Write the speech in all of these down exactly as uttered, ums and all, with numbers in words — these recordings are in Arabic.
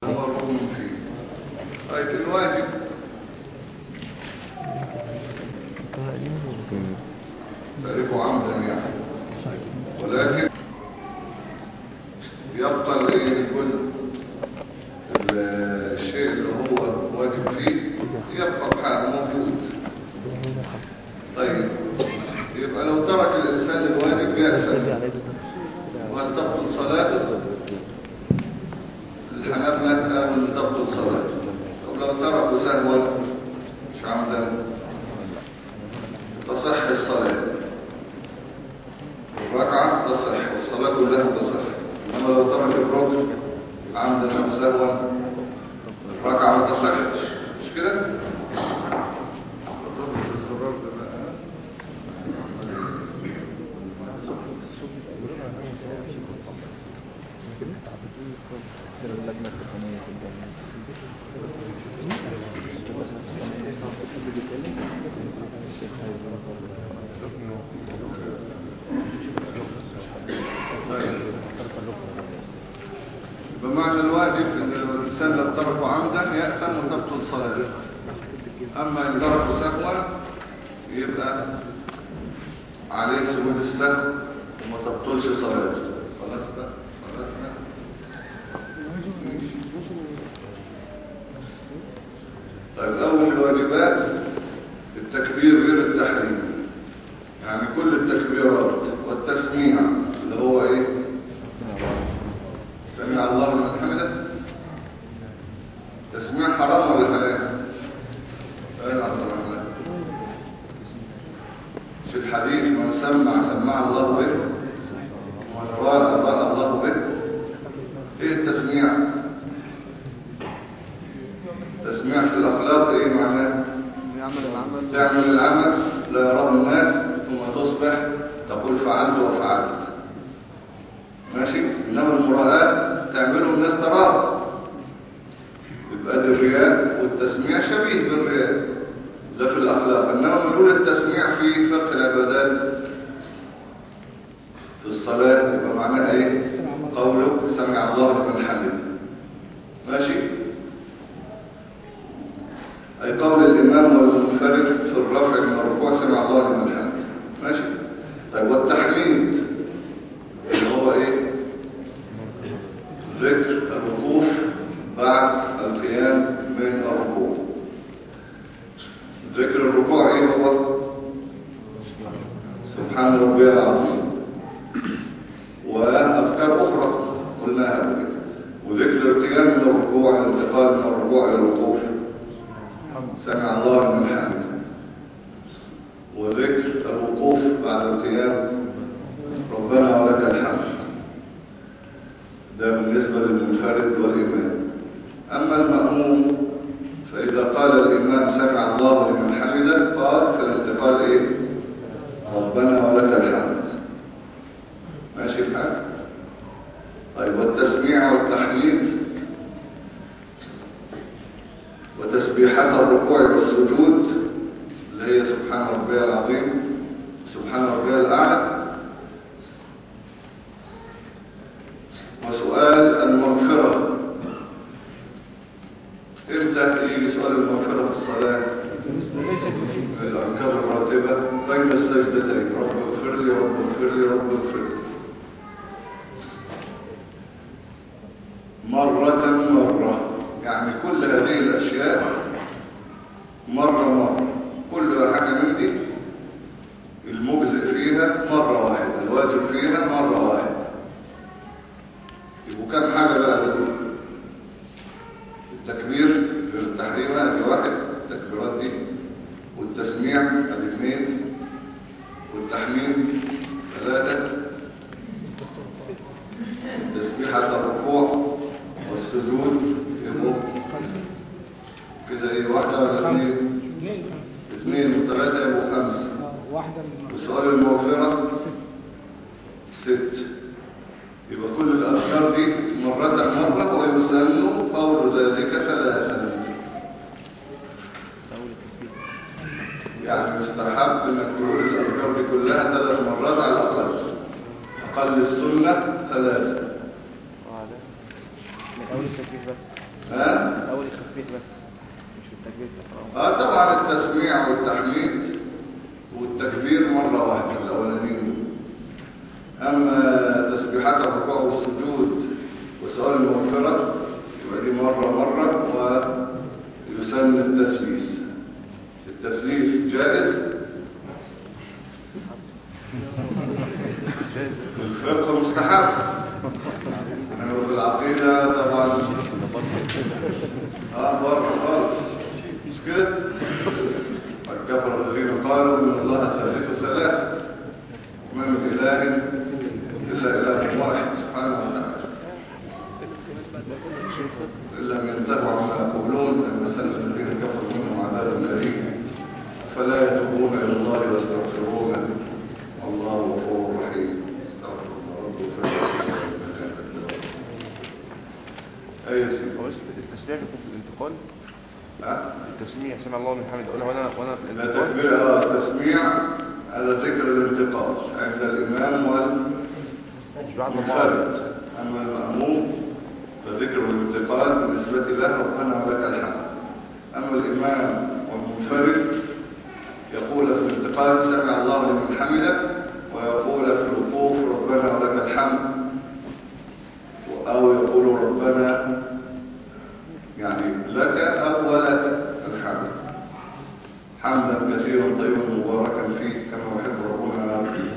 مرغوب فيه. طيب الواجب تعرفه عمدا يعني، ولكن يبقى الجزء الشيء اللي هو واجب فيه يبقى بحاله موجود. طيب يبقى لو ترك الإنسان الواجب يأثم، وهل تبطل صلاته؟ الحنابلة قالوا ان تبطل صلاته. طب لو تركوا سهوا مش عمدا تصح الصلاة، الركعة تصح والصلاة كلها تصح. اما لو ترك الركن عمدا او سهوا الركعة ما تصحش، مش كده؟ اللجنة التقنية في الجامعة بمعنى الواجب ان الانسان لو تركه عمدا يأثم وتبطل صلاته، اما ان تركه سهوا يبقى عليه سجود السهو وما تبطلش صلاته. خلاص بقى خلاص. طيب أول الواجبات التكبير غير التحريم، يعني كل التكبيرات والتسميع اللي هو ايه؟ سمع الله لمن حمده. تسميع حرام ولا حلال؟ قال عبد الرحمن في الحديث من سمع سمع الله به ومن رأى رأى الله به. ايه التسميع؟ تسميع في الأخلاق ايه معناه؟ تعمل العمل لا يراه الناس ثم تصبح تقول فعلت وفعلت، ماشي. انما المراءات تعمله الناس تراه، يبقى ده الرياء، والتسميع شبيه بالرياء ده في الأخلاق. انما نقول التسميع في فقه العبادات في الصلاة يبقى معناها ايه؟ قوله سمع الله لمن حمده، ماشي. أي قول الإمام والمنفرد في الرفع من الركوع سمع الله لمن حمده، ماشي. طيب والتحميد اللي هو إيه؟ ذكر الوقوف بعد القيام من الركوع. ذكر الركوع إيه هو؟ سبحان ربي العظيم، وأذكار أخرى قلناها قبل كده. وذكر القيام من الركوع، الانتقال من الركوع إلى الوقوف سمع الله لمن حمده. وذكر الوقوف بعد القيام ربنا ولك الحمد، ده بالنسبة للمنفرد والإمام. أما المأموم فإذا قال الإمام سمع الله لمن حمده قال في الانتقال إيه؟ ربنا ولك الحمد، ماشي الحال. طيب والتسميع والتحميد وتسبيحات الركوع والسجود اللي هي سبحان ربي العظيم سبحان ربي الأعلى. وسؤال المغفرة امتى يجي سؤال المغفرة في الصلاة؟ الأذكار الراتبة بين السجدتين، رب اغفر لي رب اغفر لي رب اغفر لي، مرة مرة، يعني كل هذه الأشياء مرة مرة، كل حاجة من دي المجزئ فيها مرة واحدة، الواجب فيها مرة واحدة. يبقوا كم حاجة بقى دول؟ التكبير غير التحريم هذه واحد، التكبيرات دي، والتسميع هذه اثنين، والتحميد ثلاثة، تسبيحة الركوع والسجود يبقوا كده ايه؟ واحدة ولا اثنين؟ اثنين وثلاثة يبقوا خمسة. وسؤال المغفرة ست. يبقى كل الأذكار دي مرة مرة، ويسن قول ذلك ثلاثا. يعني مستحب انك تقول الأذكار دي كلها ثلاث مرات على الأقل، أقل السنة ثلاثة. بس. ها؟ الأول التسبيح بس مش التكبير. اه طبعا التسميع والتحميد والتكبير مرة واحدة الأولانيين. أما تسبيحات الركوع والسجود وسؤال المغفرة يبقى دي مرة مرة، ويسن التسليس. التسليس جائز الفقه مستحب، انما في العقيدة طبعا اه بره خالص مش كده. والكفر الذين قالوا ان الله ثالث ثلاث وما من اله الا اله واحد سبحانه وتعالى. إن لم ينتهوا عما يقولون لمسنا الذين كفروا منهم عذاب أليم فلا يتوبون إلى الله ويستغفرونه والله غفور رحيم. استغفر الله رب وفرح أي سيدي. هو التسميع بيكون في الانتقال؟ ها؟ التسميع سمع الله من حمد أقولها وأنا وأنا في لا الانتقال؟ تكبير التسميع على ذكر الانتقال عند الإمام والمنفرد. أما المأموم فذكر الانتقال بالنسبة له ربنا ولك الحمد. أما الإمام والمنفرد يقول في الانتقال سمع الله لمن حمده، ويقول في الوقوف ربنا ولك الحمد، أو يقول ربنا يعني لك أو ولك الحمد حمدا كثيرا طيبا مباركا فيه كما يحب ربنا ونرجو.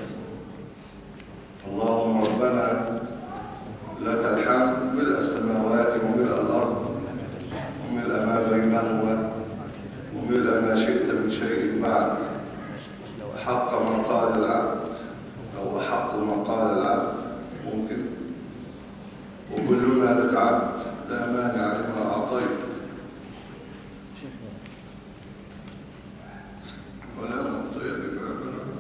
اللهم ربنا لك الحمد ملء السماوات وملء الأرض وملء ما بينهما وملء ما شئت من شيء بعد، حق ما قال العبد أو حق ما قال العبد ممكن، وكلنا لك عبد لا مانع لما أعطيت ولا معطي لما منعت.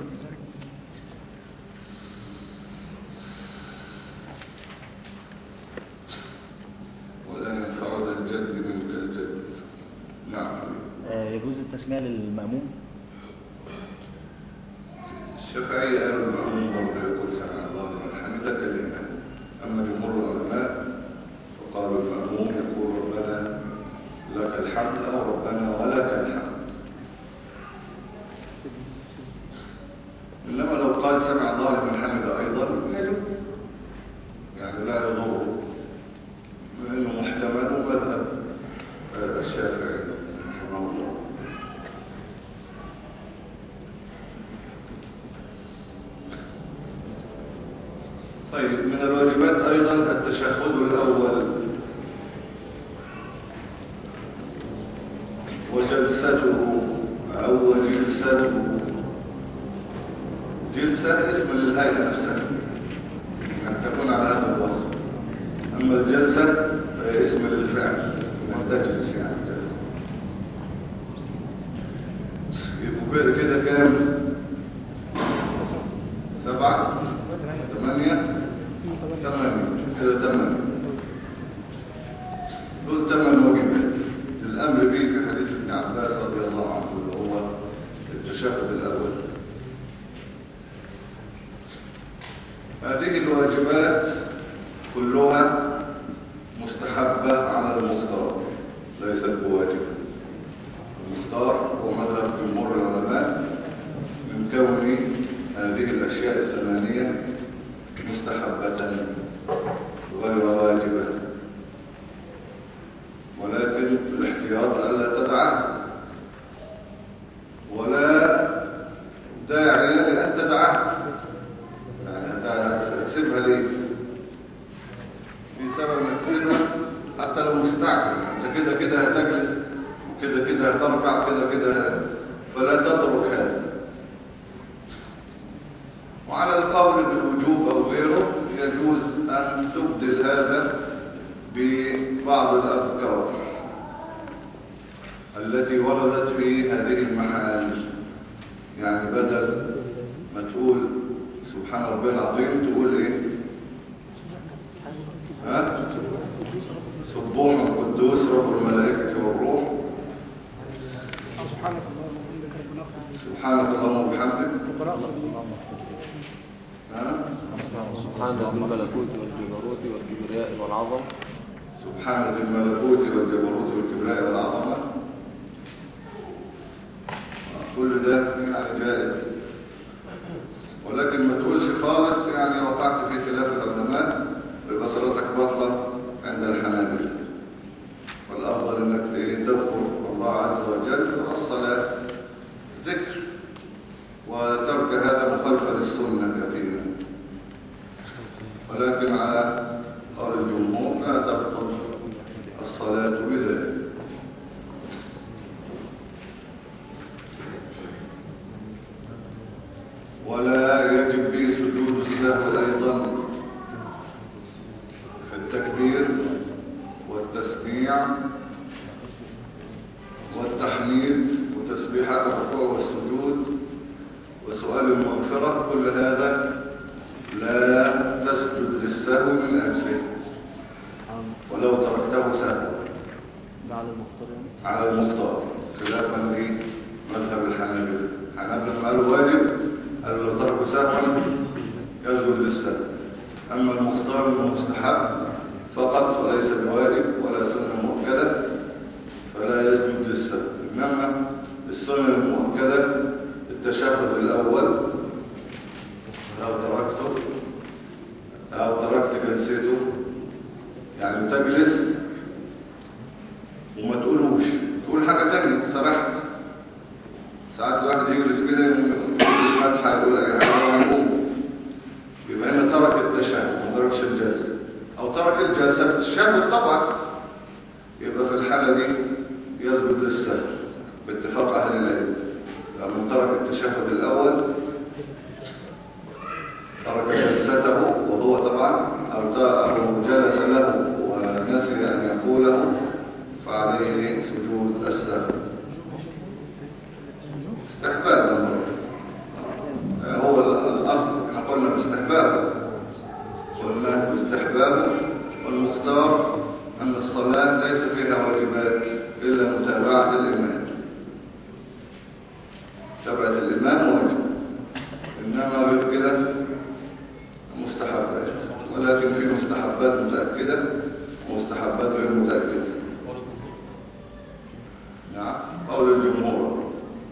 ولا ينفع ذا الجد منك الجد. نعم. يجوز التسميع للمأموم؟ الشافعي قالوا المأموم برضه يقول سمع الله لمن حمده كالإمام. أما جمهور العلماء فقالوا المأموم يقول ربنا لك الحمد أو ربنا ولك الحمد. إنما لو قال سمع الله لمن حمده أيضا يجب، يعني لا يضره، لأنه محتمل مذهب الشافعي رحمه الله. طيب من الواجبات أيضا التشهد الأول وجلسته أو جلسته. جلسة اسم للهيئة نفسها أن تكون على هذا الوصف، أما الجلسة فهي اسم للفعل أن تجلس يعني جلسة. يبقى كده كام؟ سبعة ثمانية ثمانية كده ثمانية. دول ثمان واجبات الأمر به في حديث ابن عباس رضي الله عنه اللي هو التشهد الأول. هذه الواجبات كلها مستحبة على المختار ليست بواجبة. المختار هو مذهب جمهور العلماء من كون هذه الأشياء الثمانية مستحبة غير واجبة، ولكن الاحتياط ألا تدعه ولا داعي لأن تدعه. يعني هتسيبها ليه؟ في سبب انك تسيبها حتى لو مستعجل، انت كده كده هتجلس وكده كده هترفع كده كده، فلا تترك هذا. وعلى القول بالوجوب أو غيره يجوز أن تبدل هذا ببعض الأذكار التي وردت في هذه المحال. يعني بدل ما تقول سبحان ربي العظيم تقول ايه؟ ها؟ سبوح القدوس رب الملائكة والروح، سبحانك اللهم وبحمدك، سبحان ذي الملكوت والجبروت والكبرياء والعظم، سبحان ذي الملكوت والجبروت والكبرياء والعظمة، كل ده يعني جائز. ولكن ما تقولش خالص يعني وقعت في خلاف العلماء يبقى صلاتك باطلة عند الحنابلة. والأفضل انك تذكر الله عز وجل والصلاة ذكر، وترك هذا مخالفة للسنة كثيرا. ولكن على قول الجمهور لا تبطل الصلاة بذلك. ولا يجب به سجود السهو أيضا في التكبير والتسميع والتحميد وتسبيحات الركوع والسجود وسؤال المغفرة، كل هذا لا تسجد للسهو من أجله ولو تركته سهوا على المختار يعني؟ على المختار، خلافا لمذهب الحنابلة. الحنابلة قالوا واجب، قالوا لو تركوا سهوا يسجد للسهو. أما المختار المستحب فقط وليس بواجب ولا سنة مؤكدة فلا يسجد للسهو. إنما السنة المؤكدة التشهد الأول لو تركته أو تركت جلسته، يعني تجلس وما تقولوش، تقول حاجة تانية سرحت. ساعات الواحد يجلس كده فتحة يقول أي حاجة ويقوم، يبقى هنا ترك التشهد ما تركش الجلسة، أو ترك الجلسة بالتشهد طبعا، يبقى في الحالة دي يسجد للسهو باتفاق أهل العلم. لما ترك التشهد الأول ترك جلسته وهو طبعا أو جلس له ونسي أن يقوله فعليه سجود السهو استحبابا. هو الأصل احنا قلنا باستحبابه، قلنا باستحبابه، والمختار أن الصلاة ليس فيها واجبات إلا متابعة الإمام. متابعة الإمام واجب، إنما غير كده مستحبات. ولكن في مستحبات متأكدة ومستحبات غير متأكدة. نعم، قول الجمهور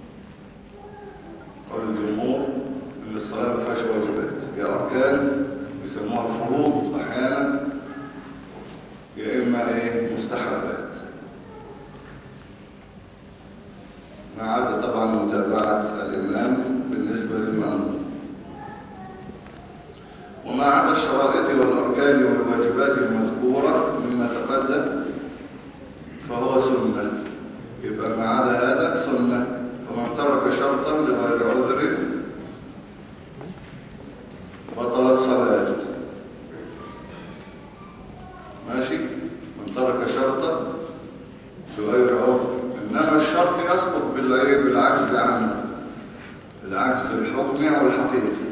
قول الجمهور ان الصلاة ما فيهاش واجبات، يا أركان يسموها الفروض أحيانا، يا إما إيه مستحبات، ما عدا طبعا متابعة الإمام بالنسبة للمأمون. وما عدا الشرائط والأركان والواجبات المذكورة مما تقدم فهو سنة، يبقى ما عدا هذا سنة. فمن ترك شرطا لغير عذر بطلت صلاته. ماشي، من ترك شرطا لغير عذر، إنما الشرط يسقط بالعجز عنه، العجز الحكمي أو الحقيقي.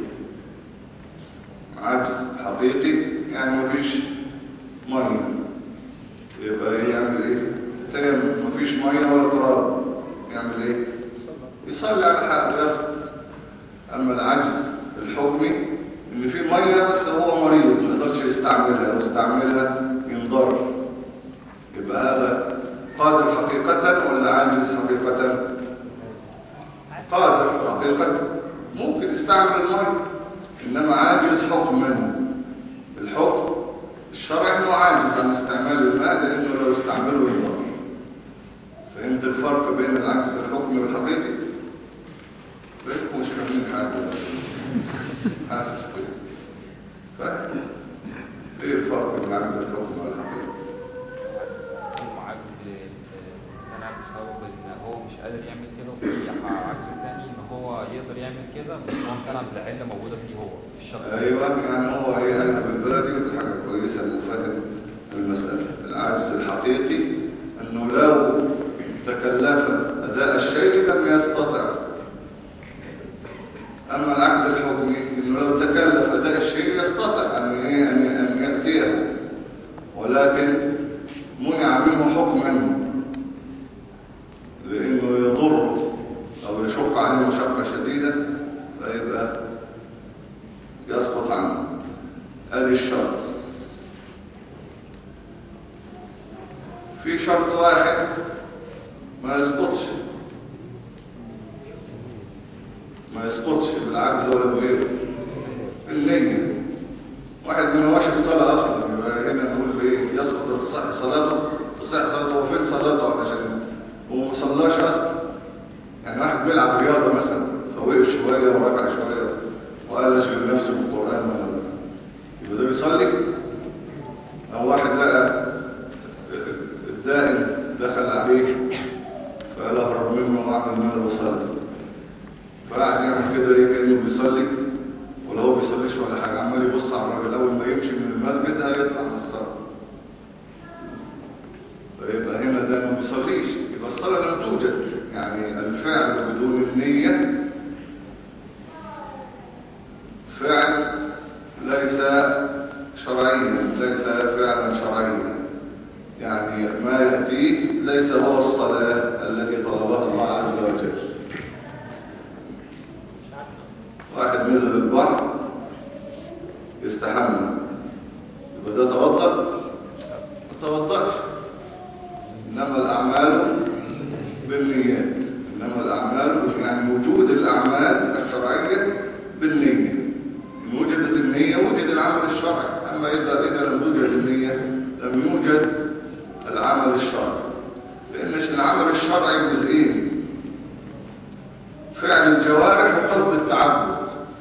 عجز حقيقي يعني مفيش ميه، يبقى ايه يعمل ايه؟ تيمم، مفيش ميه ولا تراب، يعمل ايه؟ يصلي على حاله يسقط. اما العجز الحكمي ان في ميه بس هو مريض ما يقدرش يستعملها، لو استعملها ينضر، يبقى هذا قادر حقيقة ولا عاجز حقيقة؟ قادر حقيقة، ممكن يستعمل الميه، إنما عاجز حكما. الحكم الشرعي انه عاجز عن استعمال الماء لأنه لو استعمله يضر. فهمت الفرق بين العجز الحكمي والحقيقي؟ بينكم مش فاهمين حاجة، حاسس كده. فاهم؟ ايه الفرق بين العجز الحكمي والحقيقي؟ انا عجز سبب ان هو مش قادر يعمل كده، وفي عجز تاني ان هو يقدر يعمل كده بس هو فعلا العله موجوده فيه هو في الشخص. ايوه، يعني هو ايه قالها بالبلدي ودي حاجه كويسه انه فاهم المساله. العجز الحقيقي انه لو تكلف اداء الشيء لم يستطع. اما العجز الحكمي انه لو تكلف اداء الشيء يستطيع ان ايه ان ياتيه، ولكن منع منه حكما لانه يضر او يشق عليه مشقه شديده فيبقى يسقط عنه. ادي الشرط. في شرط واحد ما يسقطش ما يسقطش بالعجز ولا بغيره، النية. واحد ما نواش الصلاة أصلا، يبقى هنا نقول ايه يسقط تصح صلاته، تصح صلاته وفين صلاته عشان هو ما صلاش أصلا. يعني واحد بيلعب رياضة مثلا فوقف شوية ورجع شوية وقال اشغل نفسه بالقرآن، يبقى ده بيصلي؟ أو واحد لقى الدائم دخل عليه فقال أهرب منه وأعمل ما أنا بصلي، فقعد يعمل كده ايه كأنه بيصلي ولا هو بيصليش ولا حاجة، عمال يبص على الراجل أول ما يمشي من المسجد هيطلع من الصلاة. فيبقى هنا ده ما بيصليش، يبقى الصلاة لم توجد. يعني الفعل بدون النية فعل ليس شرعيا، ليس فعلا شرعيا. يعني ما يأتيه ليس هو الصلاة التي طلبها الله عز وجل. واحد نزل البحر يستحمى، يبقى ده توضأ؟ ما توضأش. إنما الأعمال بالنيات، إنما الأعمال يعني وجود الأعمال الشرعية بالنية. إن وجدت النية وجد العمل الشرعي، أما إذا إذا لم توجد النية لم يوجد العمل الشرعي. لأن العمل الشرعي جزئين: فعل الجوارح وقصد التعبد.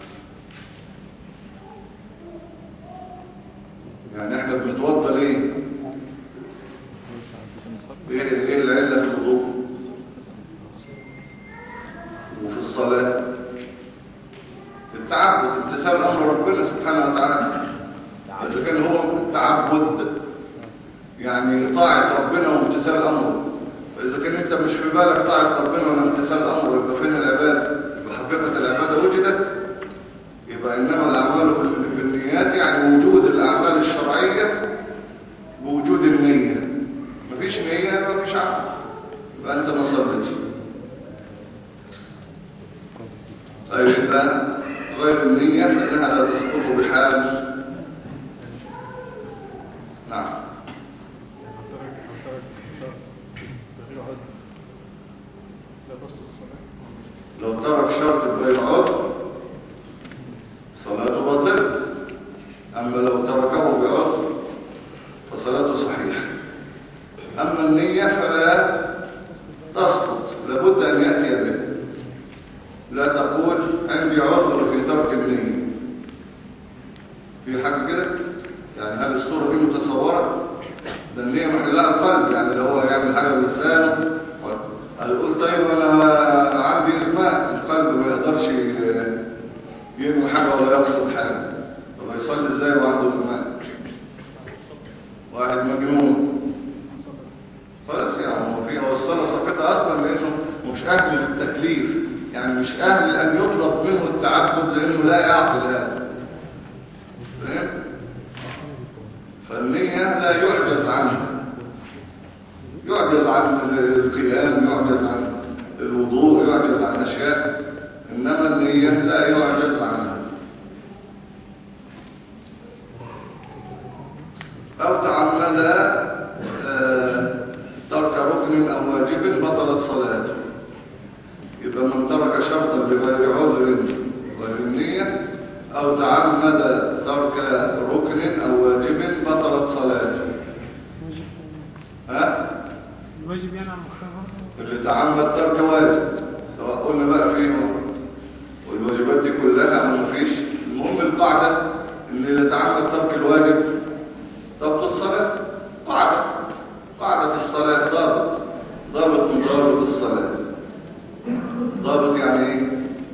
يعني احنا بنتوضى ليه؟ ايه ايه العله في الوضوء وفي الصلاه؟ التعبد، امتثال امر ربنا سبحانه وتعالى. اذا كان هو التعبد يعني طاعه ربنا وامتثال امره، فاذا كان انت مش في بالك طاعه ربنا ولا امتثال امره، يبقى فين العباده؟ يبقى حقيقه العباده وجدت. يبقى انما الاعمال بالنيات يعني وجود الاعمال الشرعيه بوجود النيه. مفيش نيه مفيش عمل، يبقى انت ما صليتش. طيب اذا غير النيه فانها لا تسقط بحال. نعم. لو ترك شرط بغير عذر صلاته باطلة، أما لو تركه بعذر فصلاته صحيحة. أما النية فلا تسقط، لابد أن يأتي به. لا تقول عندي عذر في ترك النية. في حاجة كده؟ يعني هل الصورة دي متصورة؟ ده النية محلها القلب، يعني لو هو يعمل حاجة بلسانه هيقول طيب أنا عندي إغماء، القلب ما يقدرش ينوي حاجة ولا يقصد حاجة، طب يصلي ازاي وعنده إغماء؟ واحد مجنون خلاص، يعني هو فيه الصلاة ساقطة أصلا لأنه مش أهل للتكليف، يعني مش أهل أن يطلب منه التعبد لأنه لا يعقل هذا. فاهم؟ فالنية لا يعجز عنها، يعجز عن القيام، يعجز عن الوضوء، يعجز عن أشياء، إنما النية لا يعجز عنها. أو تعمد ترك ركن أو واجب بطلت صلاته. يبقى من ترك شرطا بغير عذر غير النية أو تعمد ترك ركن أو واجب بطلت صلاته. ها؟ الواجب يعني على المختار اللي تعمد ترك واجب، سواء قلنا بقى فيه والواجبات دي كلها ما فيش. المهم القاعدة ان اللي تعمد ترك الواجب تبطل الصلاة. قاعدة قاعدة الصلاة ضابط ضابط من ضابط الصلاة. ضابط يعني ايه؟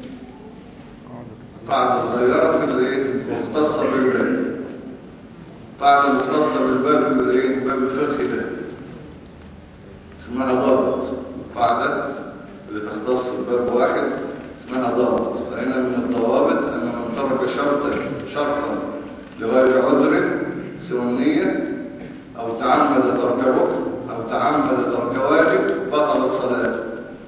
قاعدة صغيرة في الايه مختصة بالباب. قاعدة مختصة بالباب بالايه باب الفقه ده اسمها ضابط. قاعدة اللي تختص بباب واحد اسمها ضابط. فإن من الضوابط أن من ترك شرطا شرطا لغير عذر سوى النية أو تعمد ترك ركن أو تعمد ترك واجب بطلت صلاته.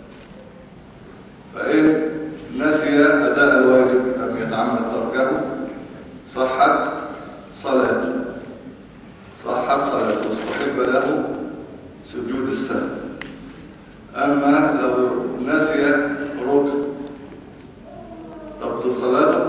فإن نسي أداء الواجب لم يتعمد تركه صحت صلاته صحت صلاته واستحب له أما لو نسي ركن تبطل صلاته.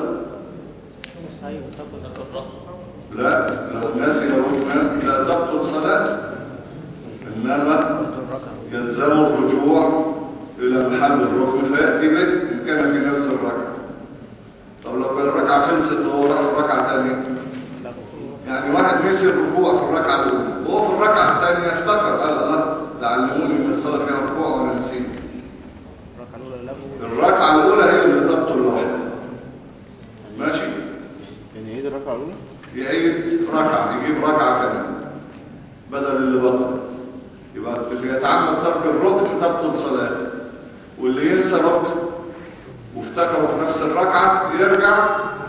لا، لو نسي ركنا لا تبطل صلاته، إنما يلزم الرجوع إلى محل الركن فيأتي به إن كان في نفس الركعة. طب لو كان الركعة خلصت وهو راح الركعة الثانية، يعني واحد نسي الركوع في الركعة الأولى وهو في الركعة الثانية افتكر قال الله تعلموني من الصلاة فيها ركوع وأنا نسيت. الركعة الأولى هي اللي تبطل لوحدها. ماشي؟ يعني يعيد الركعة الأولى؟ يعيد ركعة، يجيب ركعة كمان بدل اللي بطلت. يبقى اللي يتعمد ترك الركن تبطل صلاته، واللي ينسى ركن وافتكره في نفس الركعة يرجع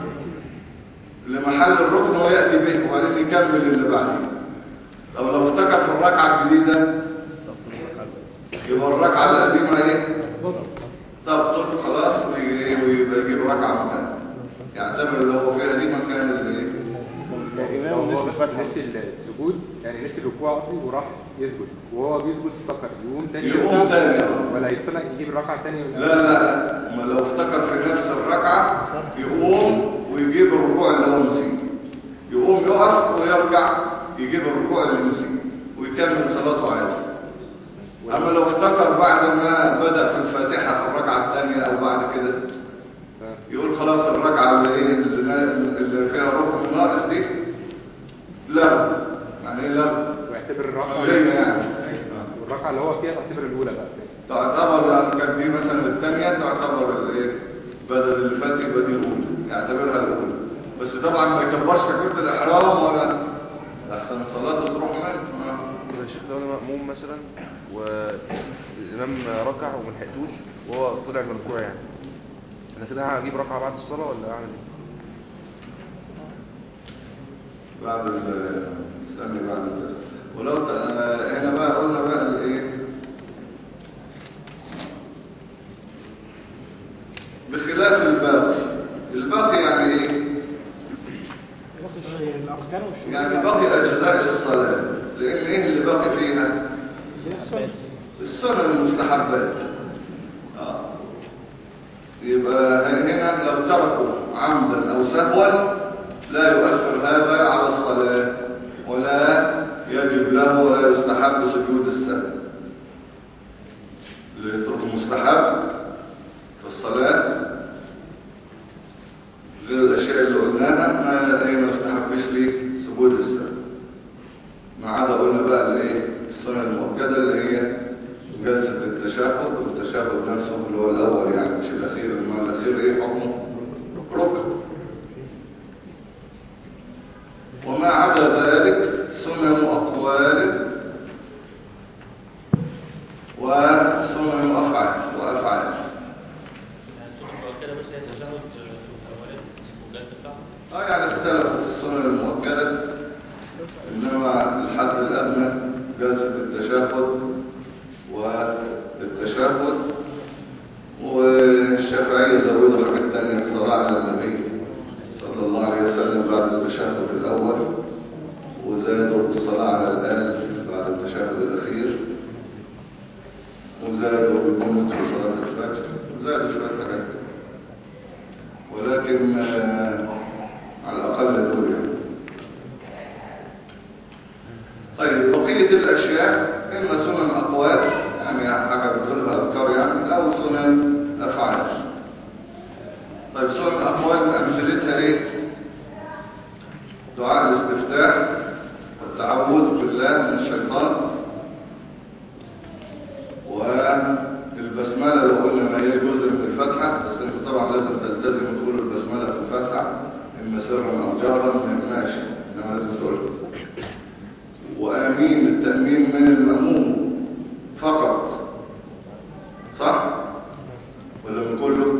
لمحل الركن ويأتي به وبعدين يكمل اللي بعديه. طب لو افتكر في الركعة الجديدة يبقى الركعة القديمة ايه؟ تبطل خلاص ويبقى يجيب ركعة مكانها، يعتبر اللي هو فيها دي مكان الايه؟ لو هو نسي السجود، يعني نسي الركوع اصلي وراح يسجد وهو بيسجد افتكر يقوم تاني يقوم تاني ولا يستنى يجيب الركعه ثانيه؟ لا لا لا، ما لو افتكر في نفس الركعه يقوم ويجيب الركوع اللي هو نسيه، يقوم يقف ويرجع يجيب الركوع اللي نسيه ويكمل صلاته عادي. اما لو افتكر بعد ما بدا في الفاتحه في الركعه الثانيه او بعد كده يقول خلاص الركعه اللي ايه اللي فيها ركن ناقص دي لا، يعني ايه لا؟ ويعتبر الركعه ليه يعني؟ والركعه اللي هو فيها تعتبر الاولى بقى. تعتبر كانت دي مثلا الثانيه تعتبر الايه؟ بدل اللي فات يبقى دي الاولى، يعتبرها الاولى. بس طبعا ما يكبرش تكبيره الاحرام ولا احسن الصلاه تروح منه. كده يا شيخ لو انا مأموم مثلا والامام ركع وما لحقتوش وهو طلع من الركوع، يعني انا كده هجيب ركعه بعد الصلاه ولا اعمل ايه؟ بعد استني بعد ال... ولو ت... هنا بقى قلنا بقى الايه بخلاف الباقي. الباقي يعني ايه؟ يعني باقي اجزاء الصلاه، لان ايه اللي باقي فيها؟ السنن المستحبات. اه يبقى هنا لو تركوا عمدا او سهوا لا يؤثر هذا على الصلاة ولا يجب له ولا يستحب سجود السهو. اللي يترك المستحب في الصلاة غير الأشياء اللي قلناها ما هي ما يستحبش ليه سجود السهو، ما عدا قلنا بقى الايه السنة المؤكدة اللي هي جلسة التشهد، والتشهد نفسه اللي هو الأول يعني مش الأخير، لما الأخير ايه حكمه ركن. وما عدا ذلك سنن أقوال وسنن أفعال وأفعال. اه يعني اختلفوا السنن المؤكدة، إنما الحد الأدنى جلسة التشهد والتشهد، والشافعية زودوا حاجات تانية الصلاة على النبي صلى الله عليه وسلم بعد التشهد الأول، وزادوا الصلاة على الآل بعد التشهد الأخير، وزادوا بالقنوت في صلاة الفجر، وزادوا شوية حاجات، ولكن آه على الأقل دول يعني. طيب بقية الأشياء إما سنن أقوال يعني حاجة بتقولها أذكار يعني، أو سنن أفعال. طيب سنن أقوال أمثلتها إيه؟ دعاء الاستفتاح والتعوذ بالله من الشيطان، والبسملة لو قلنا ما هيش جزء من الفتحة، بس انتوا طبعا لازم تلتزم تقولوا البسملة في الفتحة إما سرا أو جهرا ماشي، إنما لازم تقولها. وآمين التأمين من المأموم فقط، صح؟ ولا من كله؟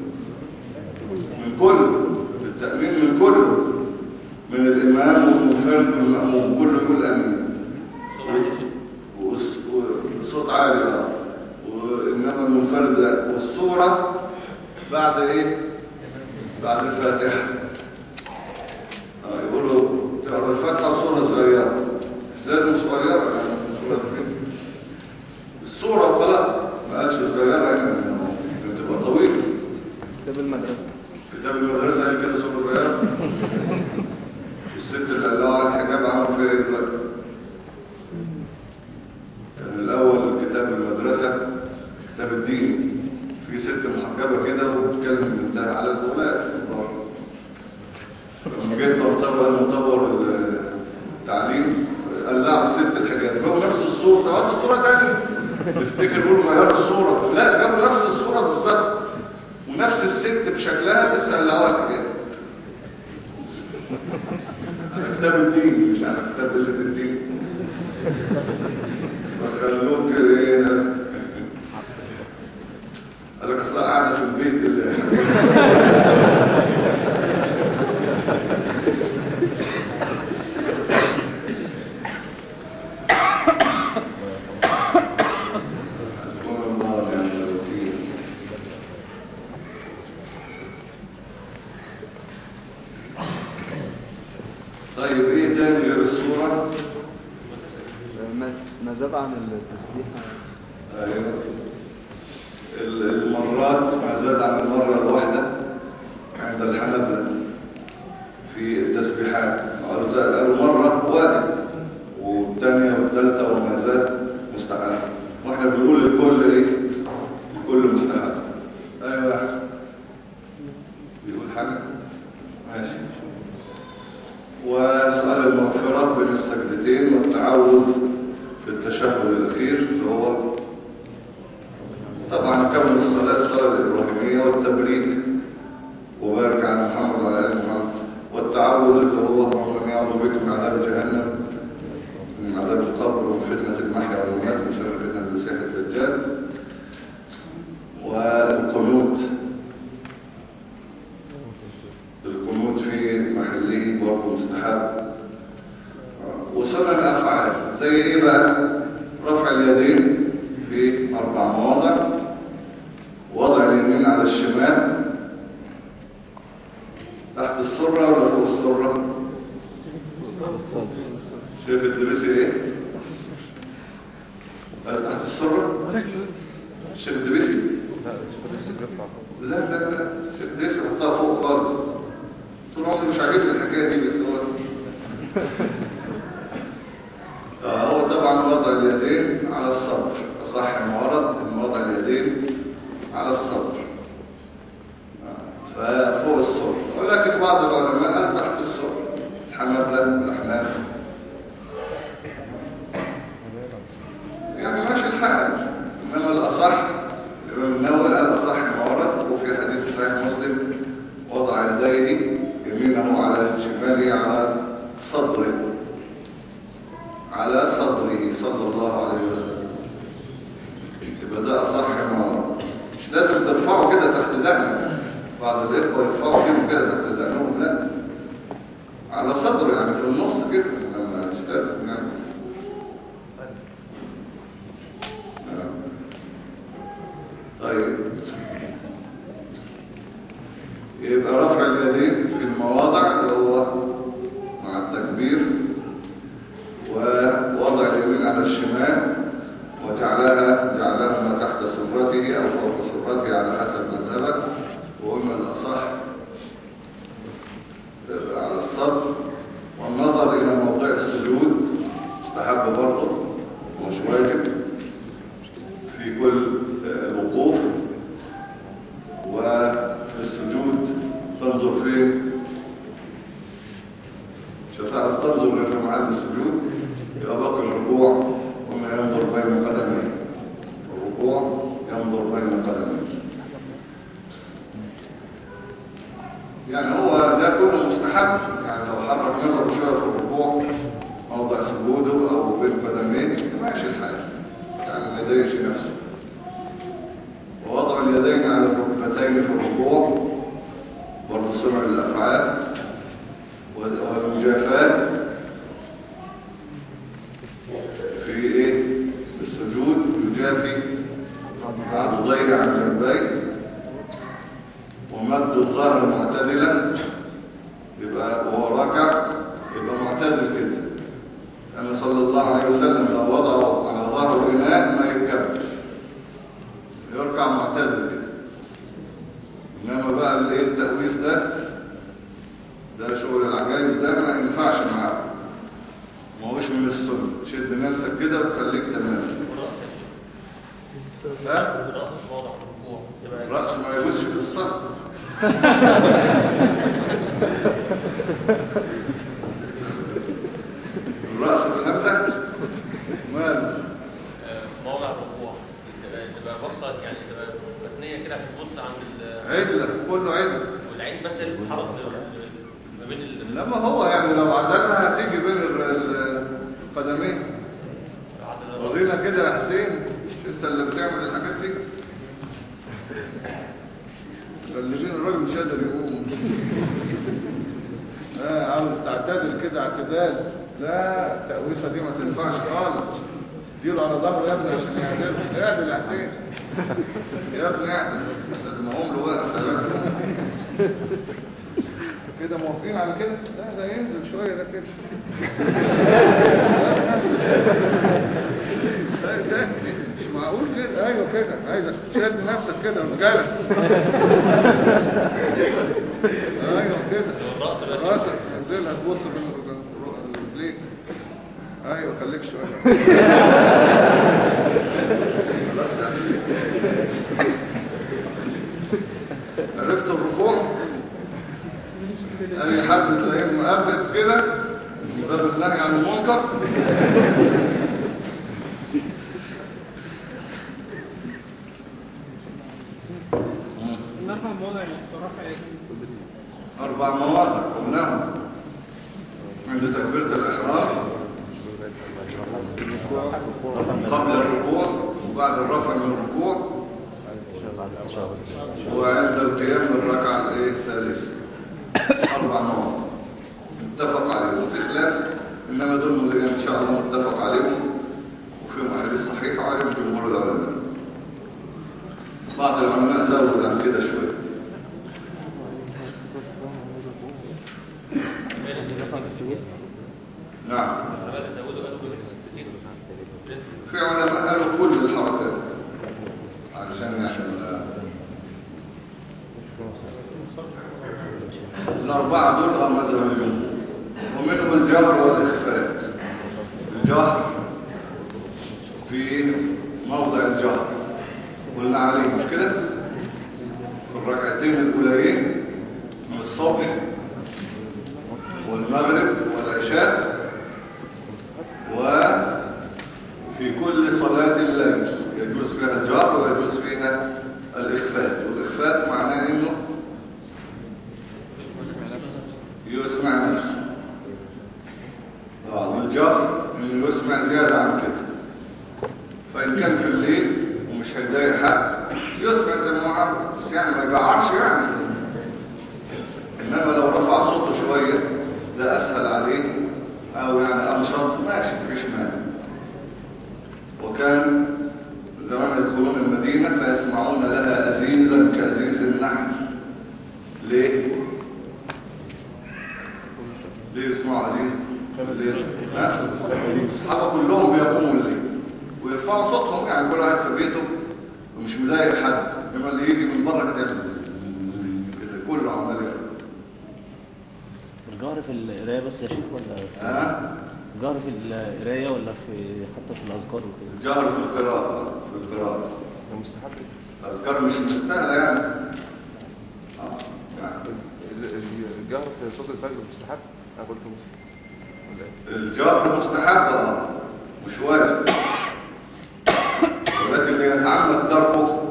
من كله، التأمين من كله، من الإمام والمنفرد والمأموم كله يقول آمين وصوت عالي، وإنما المنفرد لا. والسورة بعد إيه؟ بعد الفاتحة آه يقولوا تقرأ الفاتحة وصورة صغيرة، لازم صغيرة يعني السورة وخلاص. كتاب الدين، في ست محجبة كده وبتتكلم بنتها على الأولاد. لما جيت مطور المطور التعليم قلعوا الست الحجاب، جابوا نفس الصورة، طب الصورة تاني تفتكر بيقولوا غيروا الصورة، لا جابوا نفس الصورة بالظبط ونفس الست بشكلها بس قلعوها الحجاب. على كتاب الدين مش على كتاب قلة الدين. فخلوك ايه قال لك اصلا قاعدة في البيت اللي طيب ايه تاني غير الصورة؟ ما زاد عن التسبيح. ايوه المرات ما زاد عن المرة الواحدة عند الحنبلة في التسبيحات، قالوا مرة واجب والثانية والثالثة وما زاد مستحب، واحنا بنقول الكل ايه؟ الكل مستحب. ايوه بيقول حاجة ماشي. وسؤال المغفرة بين السجدتين والتعوذ في التشهد الأخير اللي هو طبعا كمل الصلاة الصلاة الإبراهيمية والتبريك وبارك على محمد وعلى آل محمد، والتعوذ اللي هو اللهم يعوذ بك من عذاب جهنم من عذاب القبر ومن فتنة المحيا والممات من شر فتنة المسيح الدجال، والقنوت القنوت في محله برضه مستحب. وسنن الافعال زي ايه بقى؟ رفع اليدين في اربع مواضع، وضع اليمين على الشمال تحت السره ولا فوق السره؟ شايف الدرسي ايه؟ تحت السره؟ شايف الدرسي؟ لا لا لا شايف الدرسي حطها فوق خالص. طول عمري مش عاجبني الحكايه دي بس هو آه هو طبعا وضع اليدين على الصدر، اصح ما ورد ان وضع اليدين على الصدر آه ففوق السر، ولكن بعض العلماء قال تحت السر، الحنابلة والاحناف يعني ماشي الحال. انما الاصح الامام النووي قال اصح ما ورد، وفي حديث صحيح مسلم وضع يديه يمينه على شماله على صدره على صدره صلى الله عليه وسلم. يبقى ده اصح ما ورد. مش لازم ترفعه كده تحت دقنه، بعض الاخوه يرفعوا كده كده تحت دقنهم، لا على صدره يعني في النص كده، مش لازم يعني. طيب يبقى رفع اليدين في المواضع اللي هو مع التكبير، ووضع اليمين على الشمال وجعلها جعلهما تحت سرته او فوق سرته على حسب مذهبك، وقلنا الاصح على الصدر. والنظر الى موضع السجود مستحب برضه ومش واجب في كل وقوف، وفي السجود تنظر فين؟ مش هتعرف تنظر غير في محل السجود، يبقى باقي الركوع وما ينظر بين قدميه، الركوع ينظر بين قدميه. يعني هو ده كله مستحب، يعني لو حرك نظره شويه في الركوع موضع سجوده او بين قدميه ماشي الحال، يعني ما يضايقش نفسه. ووضع اليدين على الركبتين في الركوع برضه سمع الافعال. والمجافاه في ايه؟ في السجود يجافي عضديه عن جنبيه، ومد الظهر معتدلا، يبقى وهو راكع يبقى معتدل كده. أنا صلى الله عليه وسلم لو وضعه على ظهر إناء ما يركبش، يركع معتدل كده. إنما بقى الايه التأويس ده ده شغل العجائز، ده ما ينفعش معاه، ما هوش من السنة. شد نفسك كده وتخليك تمام. ها؟ الرأس واضح الركوع يبقى الرأس ما يجوزش في الصلاة. الرأس بالهمزة مال موضع الركوع تبقى بصة يعني تبقى متنية كده هتبص عند ال عدلة كله عدلة. والعين بس اللي بتتحرك ما بين ال لما هو يعني لو عدلها هتيجي بين ال- القدمين. ورينا كده يا حسين، مش انت اللي بتعمل الحاجات دي؟ مكلمين الراجل مش قادر يقوم. اه عاوز تعتدل كده اعتدال. لا التقويسه دي ما تنفعش خالص. اديله على ظهره يا ابني عشان يعدل. اعدل يا حسين يا ابني اعدل. لازم اقوم له بقى كده. موافقين على كده؟ لا ده ينزل شويه ده كده. لا ده مش معقول كده. ايوه كده عايزك تشد نفسك كده رجاله. ايوه كده راسك انزلها تبص بالرجلين. ايوه خليك شويه. عرفت الركوع؟ اي حد تلاقيه مقابل كده من باب النهي عن المنكر. نرفع موضع الرفع اربع مواضع قلناهم عند تكبيرة الاحرام، قبل الركوع وبعد الرفع من الركوع، وعند القيام من الركعة الايه الثالثة. اربع مواضع متفق عليهم، في خلاف انما دول مدرين ان شاء الله متفق عليهم وفيهم احاديث صحيحه وعليهم جمهور العلماء. بعض العلماء زودوا عن كده شويه. نعم في علماء قالوا كل الحركات علشان يعني الأربعة دول هم مذهب الجمهور، ومنهم الجهر والإخفاء. الجهر في موضع الجهر قلنا عليه مش كده؟ في الركعتين الأولين من الصبح والمغرب والعشاء، وفي كل صلاة الليل يجوز فيها الجهر ويجوز فيها الإخفاء. والإخفاء معناه إنه يسمع نفسه، والجهر انه يسمع زيادة عن كده. فإن كان في الليل ومش هيضايق حد يسمع زي ما هو عاوز، بس يعني ما يجعرش يعني. إنما لو رفع صوته شوية ده أسهل عليه أو يعني أنشط ماشي مفيش مانع. وكان زمان يدخلون المدينة فيسمعون لها أزيزا كأزيز النحل. ليه؟ ليه يسمعوا عزيز؟ ليه؟ الصحابة كلهم بيقوموا الليل ويرفعوا صوتهم، يعني كل واحد في بيته ومش مضايق حد، لما اللي يجي من بره كده كده كله عمال يقرا. الجهر في القرايه بس يا شيخ ولا ها؟ الجهر في القرايه ولا في حتى في الاذكار وكده؟ الجهر في القراءة في القراءة مستحب. الأذكار مش مستاهلة يعني. اه يعني الجهر في صوت الفجر مستحب. انا قلت مستحب. الجهر مستحب اه مش واجب، ولكن اللي يتعمد تركه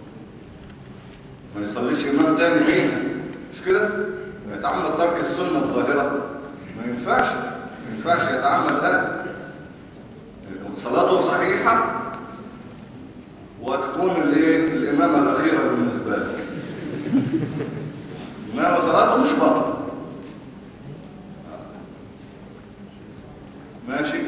ما يصليش امام تاني فيها مش كده؟ يتعمد ترك السنه الظاهره ما ينفعش ما ينفعش يتعمد هذا. صلاته صحيحه وتكون الايه الامامه الاخيره بالنسبه له، انما صلاته مش باطله. ماشي.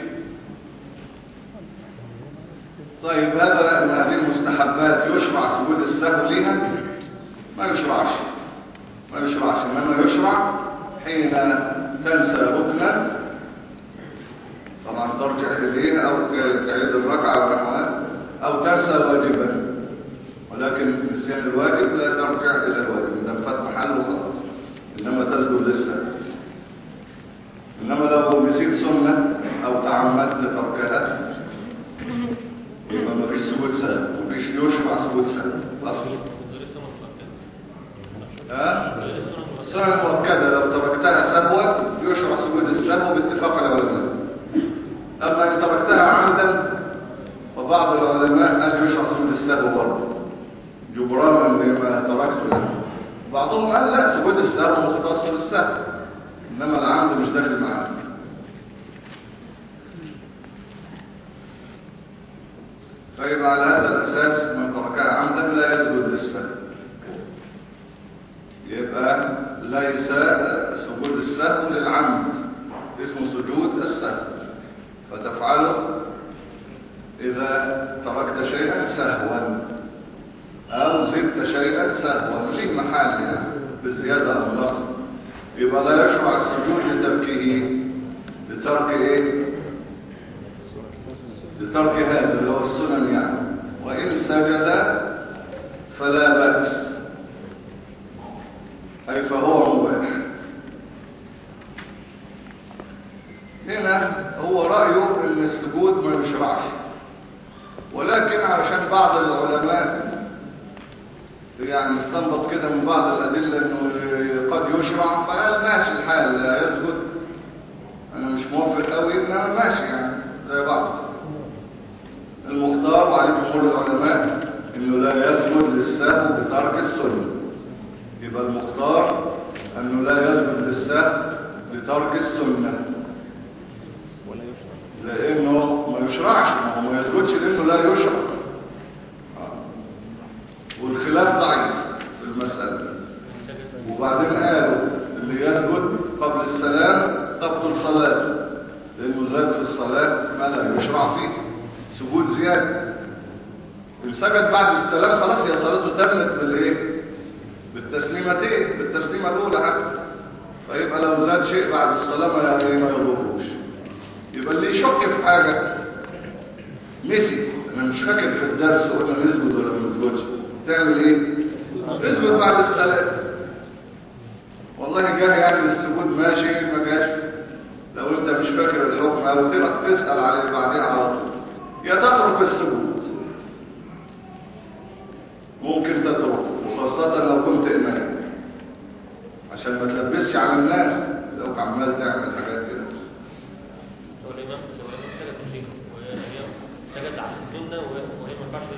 طيب هذا من هذه المستحبات يشرع سجود السهو ليها؟ ما يشرعش ما يشرعش انما يشرع حين تنسى ركنا طبعا ترجع اليه او تعيد الركعه ونحوها، او تنسى واجبا، ولكن نسيان الواجب لا ترجع الى الواجب اذا فات محله خلاص، انما تسجد للسهو. انما لو نسيت سنه او تعمدت تركها يبقى ما فيش سجود سجود سهو، مفيش يشرع سجود سهو اصلا. ها؟ السنة المؤكدة لو تركتها سهوا يشرع سجود السهو باتفاق العلماء. أما إن تركتها عمدا فبعض العلماء قال يشرع سجود السهو برضه جبرانا لما تركته له. بعضهم قال لا، سجود السهو مختص بالسهو، إنما العمد مش داخل معاه. فيبقى على هذا الأساس من تركها عمدا لا يسجد للسهو. يبقى ليس سجود السهو للعمد، اسمه سجود السهو، فتفعله إذا تركت شيئا سهوا أو زدت شيئا سهوا ليه محل يعني بالزيادة أو النقص. يبقى لا يشرع السجود لتركه، لترك إيه؟ لترك هذا اللي هو السنن يعني. وإن سجد فلا بأس، أي فهو مباح. هنا هو رأيه ان السجود ما يشرعش، ولكن علشان بعض العلماء يعني استنبط كده من بعض الأدلة انه قد يشرع فقال ماشي الحال لا يسجد. انا مش موافق قوي انما ماشي يعني زي بعض. المختار وعليه جمهور العلماء انه لا يسجد للسهو بترك السنة. يبقى المختار انه لا يسجد للسهو بترك السنة، لانه ما يشرعش، ما هو ما يسجدش لانه لا يشرع. والخلاف ضعيف في المسألة. وبعدين قالوا اللي يسجد قبل السلام تبطل صلاته، لانه زاد في الصلاة ما لا يشرع فيه سجود زيادة. اللي سجد بعد السلام خلاص هي صلاته تمت بالايه؟ بالتسليمتين، بالتسليمة الأولى حتى. فيبقى لو زاد شيء بعد الصلاة ما ما يضروش. يبقى اللي يشك في حاجة نسي، انا مش فاكر في الدرس قلنا نسجد ولا ما نسجدش، تعمل ايه؟ اسجد بعد السلام. والله جاه يعني السجود ماشي ما جاش، لو انت مش فاكر الحكم او تلك تسأل عليه بعدين على طول. يا تترك السجود، ممكن تترك، وخاصة لو كنت إمام عشان ما تلبسش على الناس لو عمال تعمل حاجات كده. لو الإمام لو الإمام سجد شيء وهي سجد على السنة وهي ما ينفعش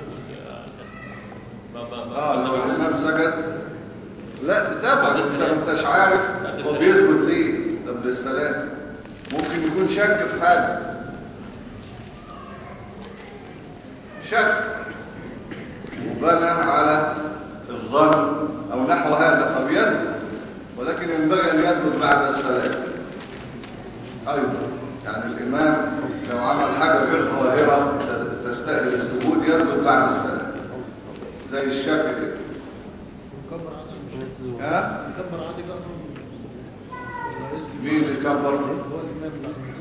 تقول اه لو الإمام سجد لا تتابع، انت ما انتش عارف هو بيسجد ليه قبل السلام. ممكن يكون شك في حاجة، شك وبنى على الظن او نحو هذا فبيسجد، ولكن ينبغي ان يسجد بعد السلام ايضا. يعني الامام لو عمل حاجه غير ظاهره تستاهل السجود يسجد بعد السلام، زي الشك كده. يكبر عادي. ها يكبر عادي بقى. مين اللي كبر؟ هو الامام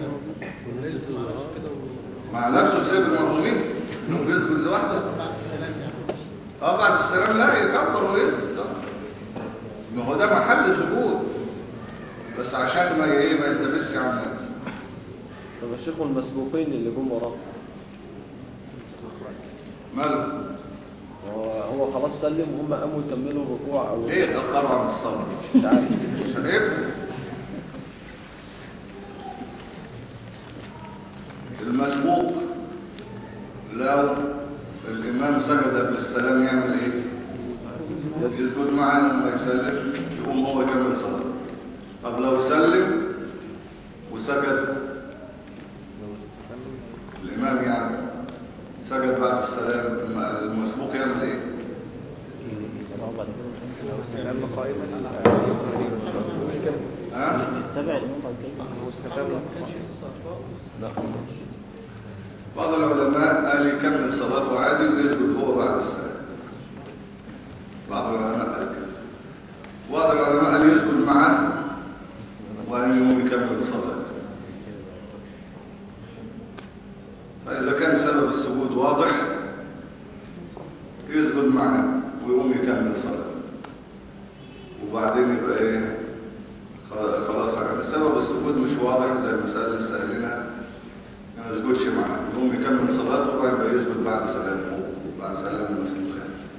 كده مع نفسه سيب المأمومين انه بيسجد لوحده بعد السلام يعني. اه بعد السلام لا يكبر ويسجد. ما هو ده محل سجود، بس عشان ما ايه ما يلتبسش على الناس. طب الشيخ والمسبوقين اللي جم وراه ماله؟ هو هو خلاص سلم وهم قاموا يكملوا الركوع او ليه اتأخروا عن الصلاة؟ مش عارف. مش عارف. المسبوق لو الإمام سجد قبل السلام يعمل ايه؟ يسجد معاه لما يسلم يقوم هو يكمل صلاته. طب لو سلم وسجد الإمام يعني سجد بعد السلام، المسبوق يعمل ايه؟ ها؟ يتبع الإمام بعد كده. لا بعض العلماء قال يكمل صلاته عادي ويسجد هو بعد السلام. بعض العلماء قال كده. بعض العلماء قال يسجد معه وأن يكمل صلاته. فإذا كان سبب السجود واضح يسجد معه ويقوم يكمل صلاته، وبعدين يبقى ايه خلاص على سبب السجود مش واضح زي المسألة اللي سألناها ما يسجدش معه، يقوم يكمل صلاته ويبقى يسجد بعد سلامه. مع السلامة. مساء الخير.